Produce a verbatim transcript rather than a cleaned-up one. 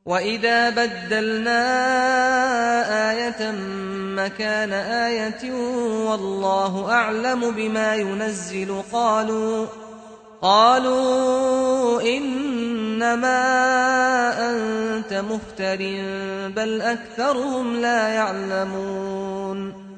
وَإِذَا بَدَّلْنَا آيَةً مَّكَانَ آيَةٍ وَاللَّهُ أَعْلَمُ بِمَا يُنَزِّلُ قَالُوا قَالُوا إِنَّمَا أَنتَ مُفْتَرٍ بَلْ أَكْثَرُهُمْ لَا يَعْلَمُونَ